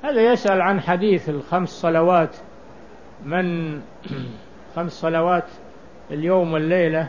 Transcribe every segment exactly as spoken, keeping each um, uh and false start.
هذا يسأل عن حديث الخمس صلوات، من خمس صلوات اليوم والليلة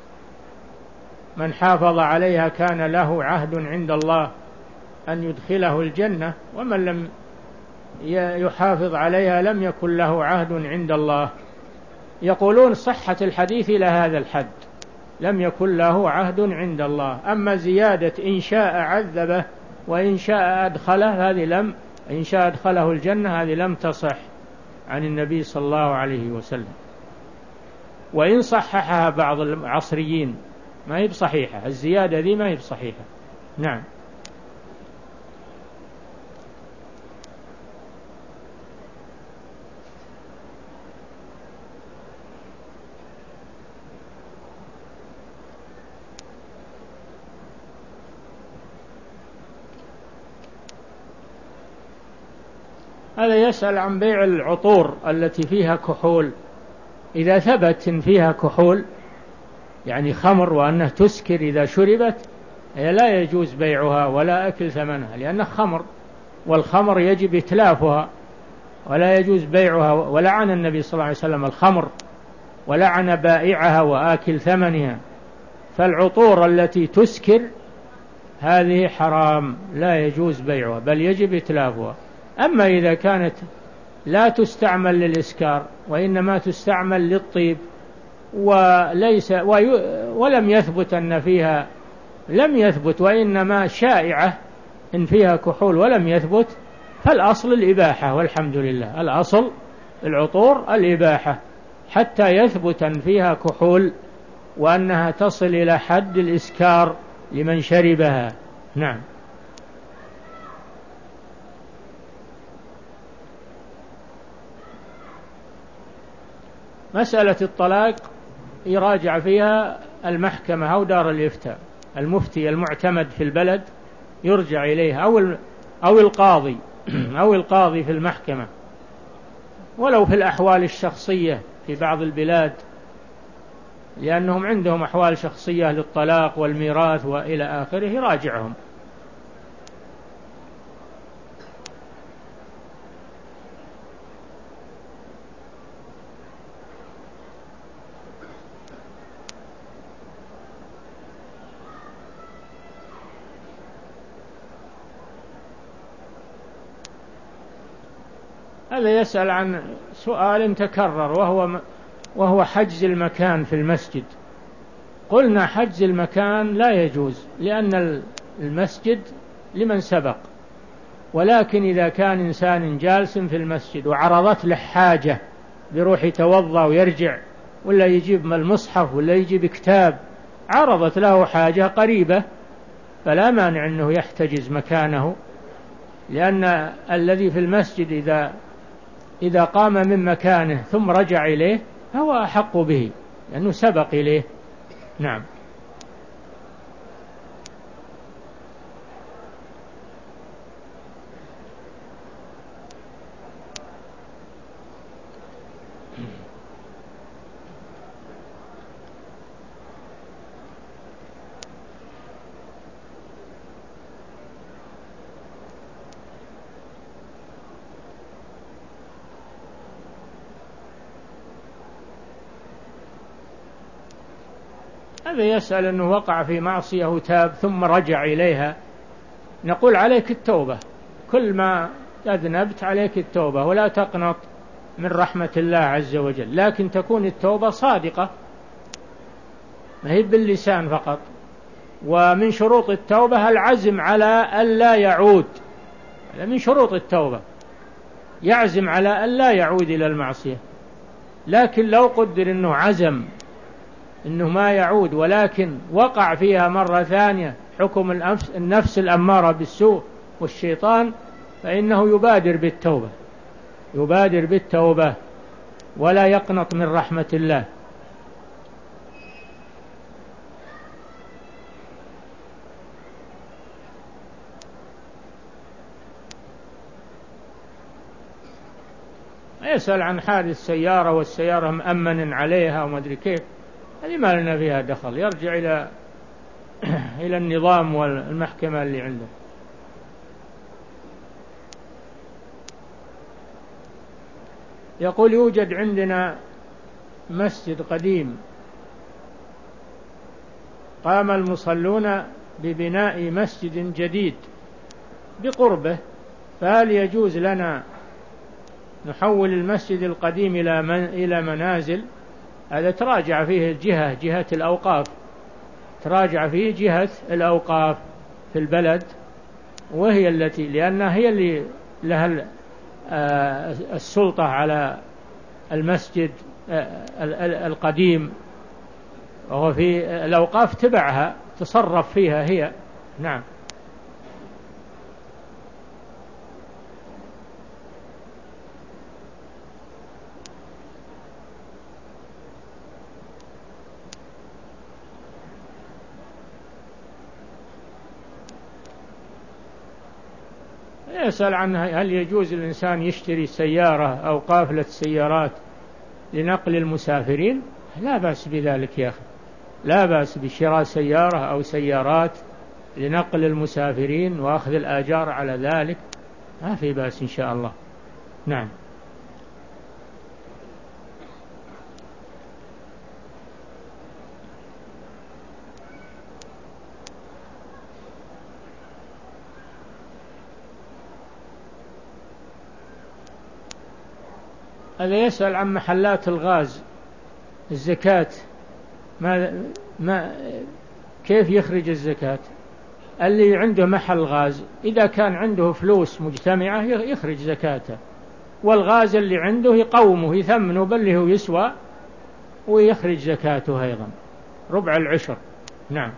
من حافظ عليها كان له عهد عند الله أن يدخله الجنة، ومن لم يحافظ عليها لم يكن له عهد عند الله. يقولون صحة الحديث إلى هذا الحد، لم يكن له عهد عند الله. أما زيادة إن شاء عذبه وإن شاء أدخله، هذه لم إن شاء أدخله الجنة، هذه لم تصح عن النبي صلى الله عليه وسلم، وإن صححها بعض العصريين ما هي بصحيحة، الزيادة ذي ما هي بصحيحة. نعم. هذا يسأل عن بيع العطور التي فيها كحول، إذا ثبت إن فيها كحول يعني خمر وأنها تسكر إذا شربت، هي لا يجوز بيعها ولا أكل ثمنها، لأنها خمر، والخمر يجب إتلافها ولا يجوز بيعها. ولعن النبي صلى الله عليه وسلم الخمر ولعن بائعها وآكل ثمنها. فالعطور التي تسكر هذه حرام، لا يجوز بيعها بل يجب إتلافها. أما إذا كانت لا تستعمل للإسكار وإنما تستعمل للطيب وليس ولم يثبت أن فيها لم يثبت وإنما شائعة إن فيها كحول ولم يثبت، فالأصل الإباحة والحمد لله. الأصل العطور الإباحة حتى يثبت أن فيها كحول وأنها تصل إلى حد الإسكار لمن شربها. نعم. مسألة الطلاق يراجع فيها المحكمة أو دار الإفتاء، المفتي المعتمد في البلد يرجع إليه، أو أو القاضي أو القاضي في المحكمة، ولو في الأحوال الشخصية في بعض البلاد، لأنهم عندهم أحوال شخصية للطلاق والميراث وإلى آخره، يراجعهم. هذا يسأل عن سؤال تكرر، وهو وهو حجز المكان في المسجد. قلنا حجز المكان لا يجوز، لأن المسجد لمن سبق، ولكن إذا كان إنسان جالس في المسجد وعرضت له حاجة بيروح يتوضأ ويرجع، ولا يجيب المصحف ولا يجيب كتاب، عرضت له حاجة قريبة، فلا مانع أنه يحتجز مكانه، لأن الذي في المسجد إذا إذا قام من مكانه ثم رجع إليه فهو أحق به لأنه سبق إليه. نعم. هذا يسأل أنه وقع في معصية وتاب ثم رجع إليها، نقول عليك التوبة، كل ما أذنبت عليك التوبة، ولا تقنط من رحمة الله عز وجل، لكن تكون التوبة صادقة ما هي باللسان فقط. ومن شروط التوبة العزم على ألا يعود، هذا من شروط التوبة، يعزم على ألا يعود إلى المعصية. لكن لو قدر أنه عزم إنه ما يعود ولكن وقع فيها مرة ثانية حكم النفس الأمارة بالسوء والشيطان، فإنه يبادر بالتوبة يبادر بالتوبة ولا يقنط من رحمة الله. يسأل عن حادث سيارة والسيارة مأمن عليها وما أدري كيف، هذه ما لنا فيها دخل، يرجع إلى إلى النظام والمحكمة اللي عنده. يقول يوجد عندنا مسجد قديم قام المصلون ببناء مسجد جديد بقربه، فهل يجوز لنا نحول المسجد القديم إلى من إلى منازل؟ هذا تراجع فيه الجهة، جهة الأوقاف، تراجع فيه جهة الأوقاف في البلد، وهي التي لأنها هي اللي لها السلطة على المسجد القديم، وهو في الأوقاف تبعها تصرف فيها هي. نعم. يسأل عنها هل يجوز الإنسان يشتري سيارة أو قافلة سيارات لنقل المسافرين؟ لا بأس بذلك يا أخي، لا بأس بشراء سيارة أو سيارات لنقل المسافرين وأخذ الآجار على ذلك، ما في بأس إن شاء الله. نعم. هذا يسأل عن محلات الغاز، الزكاة ما ما كيف يخرج الزكاة؟ اللي عنده محل غاز إذا كان عنده فلوس مجتمعة يخرج زكاته، والغاز اللي عنده يقومه يثمنه بل هو يسوى ويخرج زكاته أيضا ربع العشر. نعم.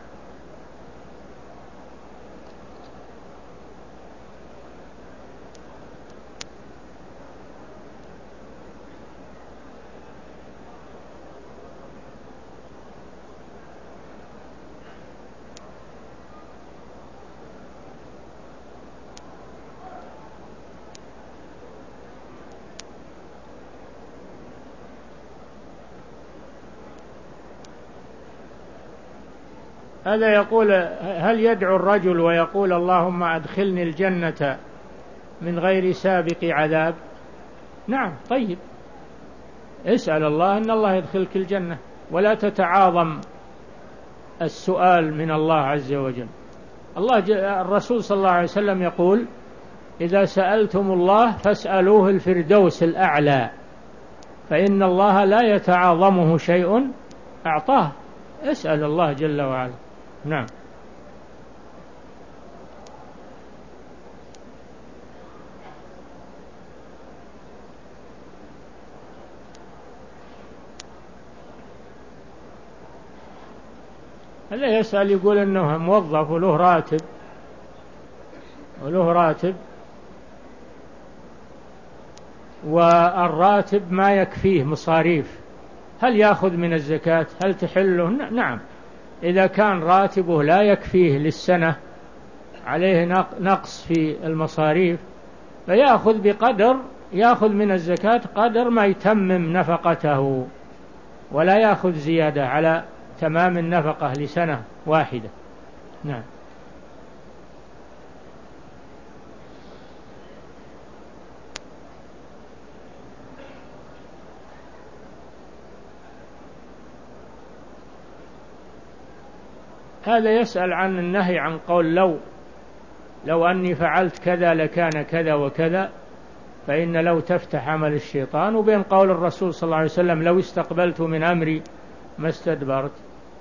هذا يقول هل يدعو الرجل ويقول اللهم أدخلني الجنة من غير سابق عذاب؟ نعم. طيب، اسأل الله أن الله يدخلك الجنة، ولا تتعاظم السؤال من الله عز وجل. الله الرسول صلى الله عليه وسلم يقول إذا سألتم الله فاسألوه الفردوس الأعلى، فإن الله لا يتعاظمه شيء أعطاه. اسأل الله جل وعلا. نعم. هذا يسأل يقول إنه موظف وله راتب وله راتب والراتب ما يكفيه مصاريف، هل يأخذ من الزكاة؟ هل تحله؟ نعم. إذا كان راتبه لا يكفيه للسنة، عليه نقص في المصاريف، فيأخذ بقدر، يأخذ من الزكاة قدر ما يتمم نفقته، ولا يأخذ زيادة على تمام النفقة لسنة واحدة. نعم. هذا يسأل عن النهي عن قول لو لو أني فعلت كذا لكان كذا وكذا، فإن لو تفتح عمل الشيطان، وبين قول الرسول صلى الله عليه وسلم لو استقبلت من أمري ما استدبرت.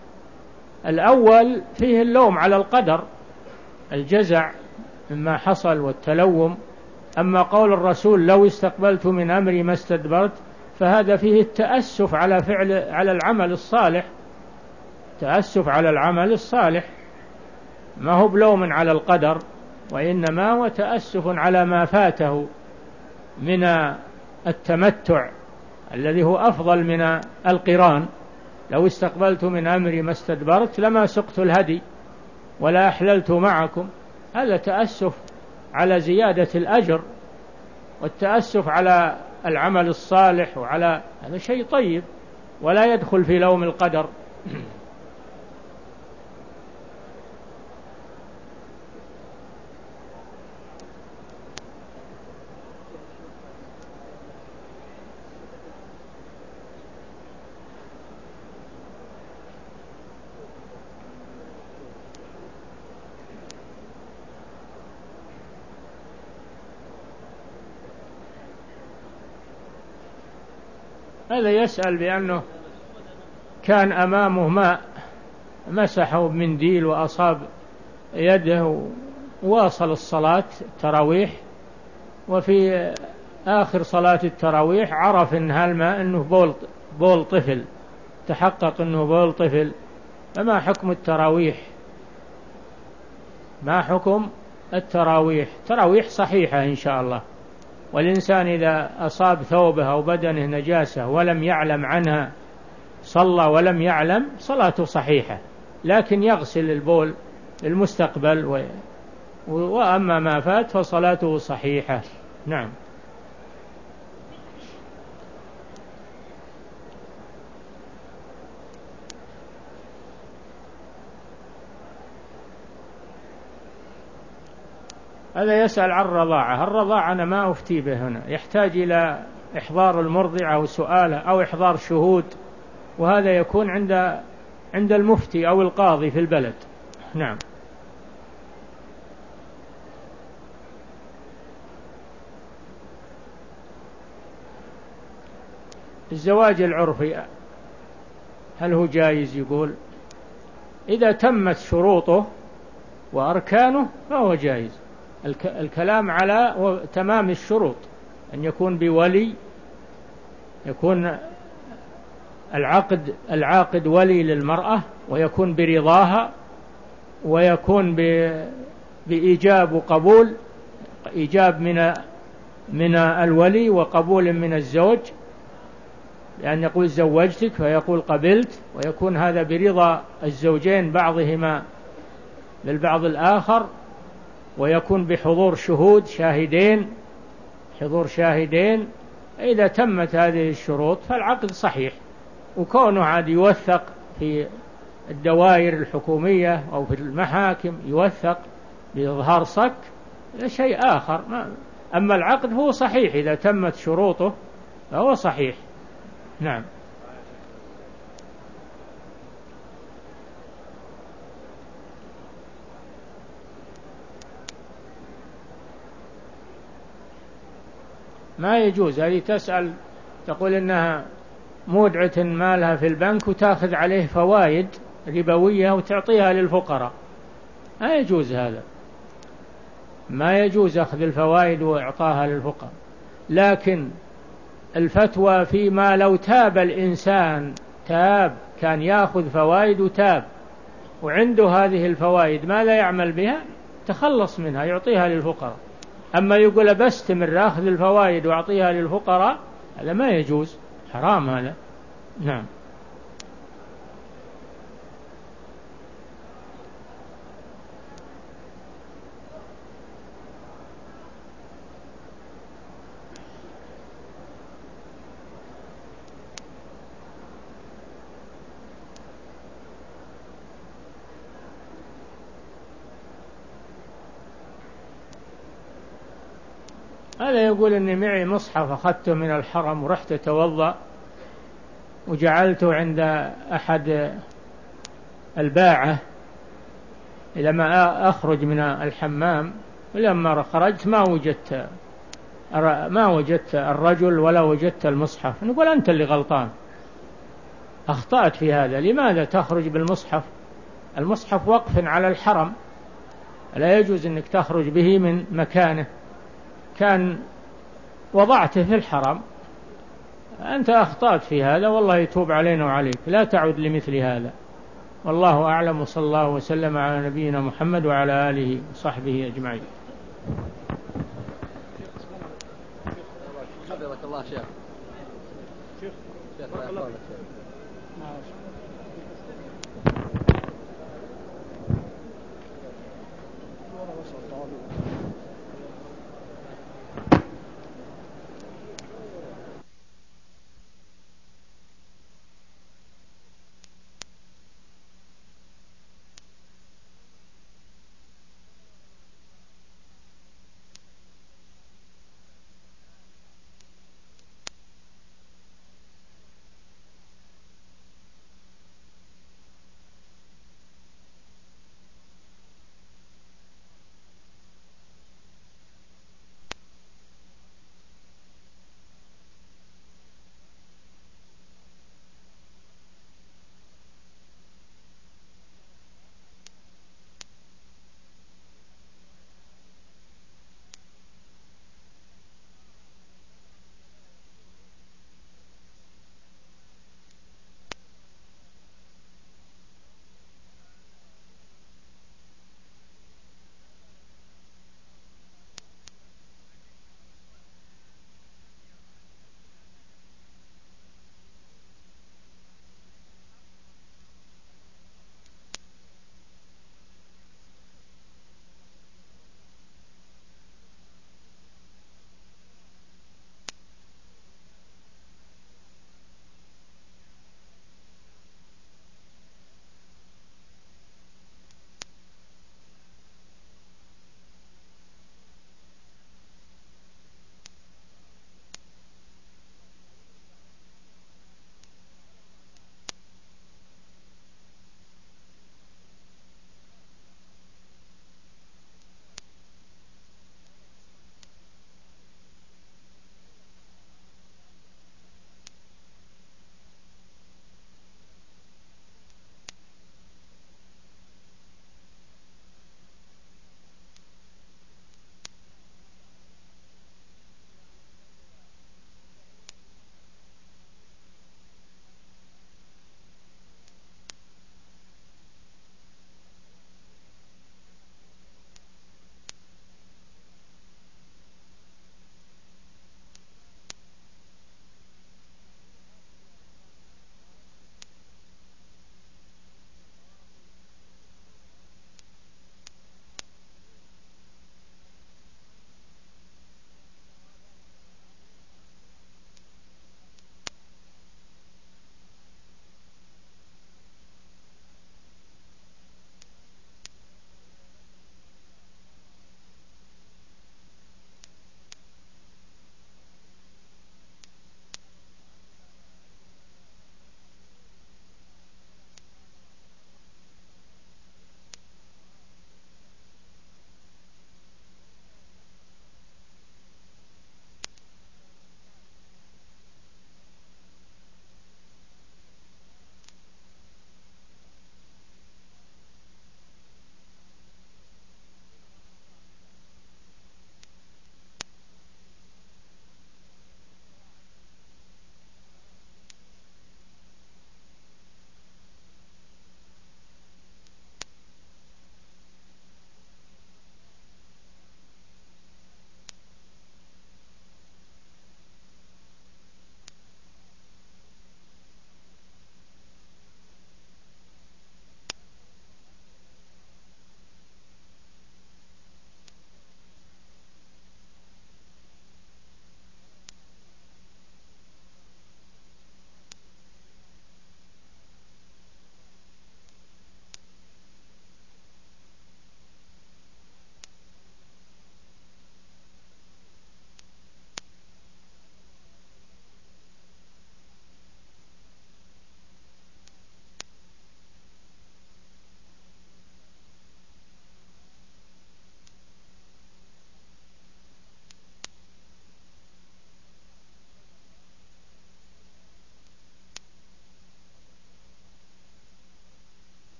الأول فيه اللوم على القدر، الجزع مما حصل والتلوم. أما قول الرسول لو استقبلت من أمري ما استدبرت، فهذا فيه التأسف على فعل على العمل الصالح، تأسف على العمل الصالح، ما هو بلوم على القدر، وإنما هو تأسف على ما فاته من التمتع الذي هو أفضل من القران. لو استقبلت من أمري ما استدبرت لما سقت الهدي ولا أحللت معكم. هذا تأسف على زيادة الأجر، والتأسف على العمل الصالح، وعلى هذا شيء طيب ولا يدخل في لوم القدر. هذا يسأل بأنه كان أمامه ماء مسحه بمنديل وأصاب يده وواصل الصلاة التراويح، وفي آخر صلاة التراويح عرف إن هالماء إنه بول, بول طفل، تحقق إنه بول طفل، فما حكم التراويح؟ ما حكم التراويح؟ تراويح صحيحة إن شاء الله، والإنسان إذا أصاب ثوبه أو بدنه نجاسة ولم يعلم عنها صلى ولم يعلم صلاته صحيحة، لكن يغسل البول المستقبل و... وأما ما فات فصلاته صحيحة. نعم. هذا يسأل عن الرضاعة. الرضاعة أنا ما أفتي به هنا، يحتاج إلى إحضار المرضع أو سؤاله أو إحضار شهود، وهذا يكون عند عند المفتي أو القاضي في البلد. نعم. الزواج العرفي هل هو جائز؟ يقول إذا تمت شروطه وأركانه فهو جائز. الكلام على تمام الشروط، أن يكون بولي، يكون العقد العاقد ولي للمرأة، ويكون برضاها، ويكون بإيجاب وقبول، إيجاب من من الولي وقبول من الزوج، لأن يقول زوجتك فيقول قبلت، ويكون هذا برضا الزوجين بعضهما للبعض الآخر، ويكون بحضور شهود شاهدين حضور شاهدين. إذا تمت هذه الشروط فالعقد صحيح، وكونه عاد يوثق في الدوائر الحكومية أو في المحاكم، يوثق بإظهار صك، شيء آخر. أما العقد هو صحيح إذا تمت شروطه فهو صحيح. نعم. ما يجوز. هذه تسأل تقول إنها مودعة مالها في البنك وتأخذ عليه فوائد ربوية وتعطيها للفقراء، ما يجوز هذا، ما يجوز أخذ الفوائد وإعطاها للفقراء. لكن الفتوى فيما لو تاب الإنسان، تاب كان يأخذ فوائد وتاب وعنده هذه الفوائد، ماذا يعمل بها؟ تخلص منها يعطيها للفقراء. أما يقول بستمر أخذ الفوائد وأعطيها للفقراء، هذا ما يجوز، حرام هذا. نعم. هذا يقول إني معي مصحف أخذته من الحرم ورحت أتوضأ وجعلته عند أحد الباعة إلى ما أخرج من الحمام، ولما خرجت ما وجدت ما وجدت الرجل ولا وجدت المصحف. نقول أنت اللي غلطان، أخطأت في هذا. لماذا تخرج بالمصحف؟ المصحف وقف على الحرم، لا يجوز أنك تخرج به من مكانه، كان وضعته في الحرم، أنت أخطأت في هذا، والله يتوب علينا وعليك، لا تعود لمثل هذا. والله أعلم، وصلى الله وسلم على نبينا محمد وعلى آله وصحبه أجمعين. حفظك الله شيخ. شيخ شيخ